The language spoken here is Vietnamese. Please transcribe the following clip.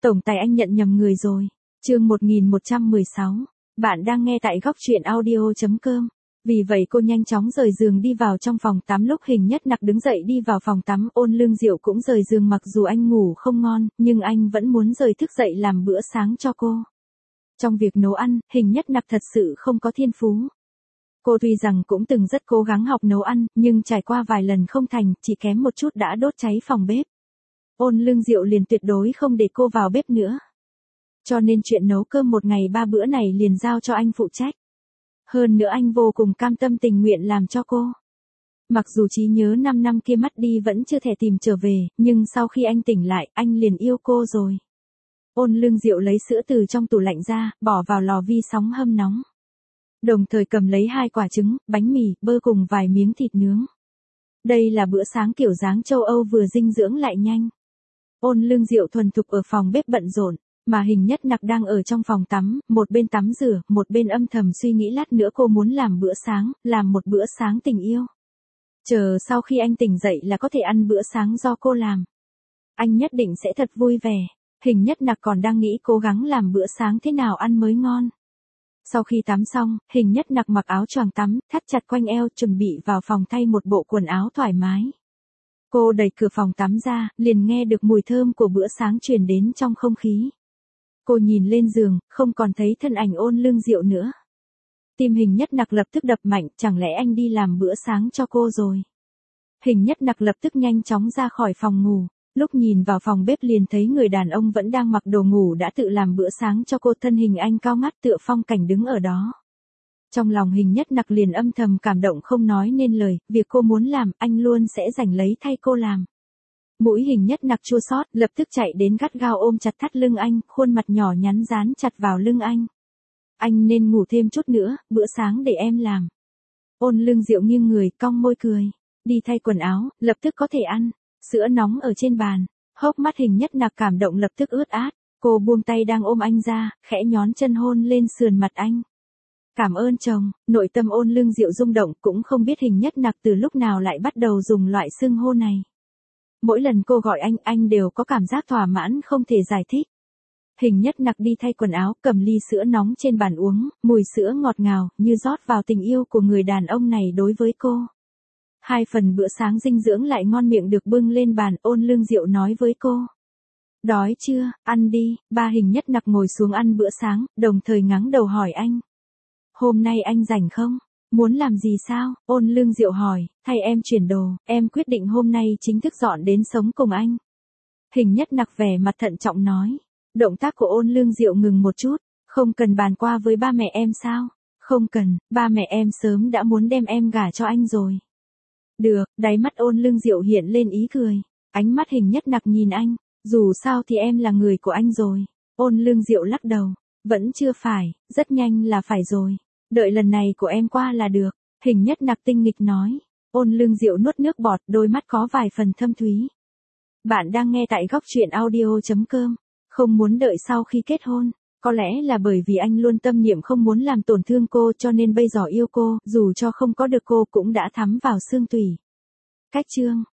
Tổng tài anh nhận nhầm người rồi. Chương 1116. Bạn đang nghe tại góc truyện audio.com. Vì vậy cô nhanh chóng rời giường đi vào trong phòng tắm. Lúc Hình Nhất Nặc đứng dậy đi vào phòng tắm, Ôn Lương Diệu cũng rời giường. Mặc dù anh ngủ không ngon, nhưng anh vẫn muốn rời thức dậy làm bữa sáng cho cô. Trong việc nấu ăn, Hình Nhất Nặc thật sự không có thiên phú. Cô tuy rằng cũng từng rất cố gắng học nấu ăn, nhưng trải qua vài lần không thành, chỉ kém một chút đã đốt cháy phòng bếp. Ôn Lương Diệu liền tuyệt đối không để cô vào bếp nữa. Cho nên chuyện nấu cơm một ngày 3 bữa này liền giao cho anh phụ trách. Hơn nữa anh vô cùng cam tâm tình nguyện làm cho cô. Mặc dù trí nhớ 5 năm kia mất đi vẫn chưa thể tìm trở về, nhưng sau khi anh tỉnh lại, anh liền yêu cô rồi. Ôn Lương Diệu lấy sữa từ trong tủ lạnh ra, bỏ vào lò vi sóng hâm nóng. Đồng thời cầm lấy 2 quả trứng, bánh mì, bơ cùng vài miếng thịt nướng. Đây là bữa sáng kiểu dáng châu Âu vừa dinh dưỡng lại nhanh. Ôn Lương Diệu thuần thục ở phòng bếp bận rộn, mà Hình Nhất Nặc đang ở trong phòng tắm, một bên tắm rửa, một bên âm thầm suy nghĩ lát nữa cô muốn làm bữa sáng, làm một bữa sáng tình yêu. Chờ sau khi anh tỉnh dậy là có thể ăn bữa sáng do cô làm. Anh nhất định sẽ thật vui vẻ. Hình Nhất Nặc còn đang nghĩ cố gắng làm bữa sáng thế nào ăn mới ngon. Sau khi tắm xong, Hình Nhất Nặc mặc áo choàng tắm, thắt chặt quanh eo, chuẩn bị vào phòng thay một bộ quần áo thoải mái. Cô đẩy cửa phòng tắm ra, liền nghe được mùi thơm của bữa sáng truyền đến trong không khí. Cô nhìn lên giường, không còn thấy thân ảnh Ôn Lương Diệu nữa. Tim Hình Nhất Nặc lập tức đập mạnh, chẳng lẽ anh đi làm bữa sáng cho cô rồi. Hình Nhất Nặc lập tức nhanh chóng ra khỏi phòng ngủ. Lúc nhìn vào phòng bếp liền thấy người đàn ông vẫn đang mặc đồ ngủ đã tự làm bữa sáng cho cô, thân hình anh cao ngất tựa phong cảnh đứng ở đó. Trong lòng Hình Nhất Nặc liền âm thầm cảm động không nói nên lời, việc cô muốn làm, anh luôn sẽ giành lấy thay cô làm. Mũi Hình Nhất Nặc chua xót, lập tức chạy đến gắt gao ôm chặt thắt lưng anh, khuôn mặt nhỏ nhắn dán chặt vào lưng anh. Anh nên ngủ thêm chút nữa, bữa sáng để em làm. Ôn Lương Diệu nghiêng người, cong môi cười. Đi thay quần áo, lập tức có thể ăn. Sữa nóng ở trên bàn, hốc mắt Hình Nhất Nặc cảm động lập tức ướt át, cô buông tay đang ôm anh ra, khẽ nhón chân hôn lên sườn mặt anh. Cảm ơn chồng, nội tâm Ôn Lương Diệu rung động, cũng không biết Hình Nhất Nặc từ lúc nào lại bắt đầu dùng loại xưng hô này. Mỗi lần cô gọi anh đều có cảm giác thỏa mãn không thể giải thích. Hình Nhất Nặc đi thay quần áo, cầm ly sữa nóng trên bàn uống, mùi sữa ngọt ngào, như rót vào tình yêu của người đàn ông này đối với cô. 2 phần bữa sáng dinh dưỡng lại ngon miệng được bưng lên bàn, Ôn Lương Diệu nói với cô. Đói chưa, ăn đi, ba. Hình Nhất Nặc ngồi xuống ăn bữa sáng, đồng thời ngáng đầu hỏi anh. Hôm nay anh rảnh không? Muốn làm gì sao? Ôn Lương Diệu hỏi, thay em chuyển đồ, em quyết định hôm nay chính thức dọn đến sống cùng anh. Hình Nhất Nặc vẻ mặt thận trọng nói. Động tác của Ôn Lương Diệu ngừng một chút, không cần bàn qua với ba mẹ em sao? Không cần, ba mẹ em sớm đã muốn đem em gả cho anh rồi. Được, đáy mắt Ôn Lương Diệu hiện lên ý cười. Ánh mắt Hình Nhất Nặc nhìn anh, dù sao thì em là người của anh rồi. Ôn Lương Diệu lắc đầu, vẫn chưa phải, rất nhanh là phải rồi. Đợi lần này của em qua là được. Hình Nhất Nặc tinh nghịch nói. Ôn Lương Diệu nuốt nước bọt, đôi mắt có vài phần thâm thúy. Bạn đang nghe tại góc truyện audio.com. Không muốn đợi sau khi kết hôn. Có lẽ là bởi vì anh luôn tâm niệm không muốn làm tổn thương cô cho nên bây giờ yêu cô, dù cho không có được cô cũng đã thấm vào xương tủy. Cách chương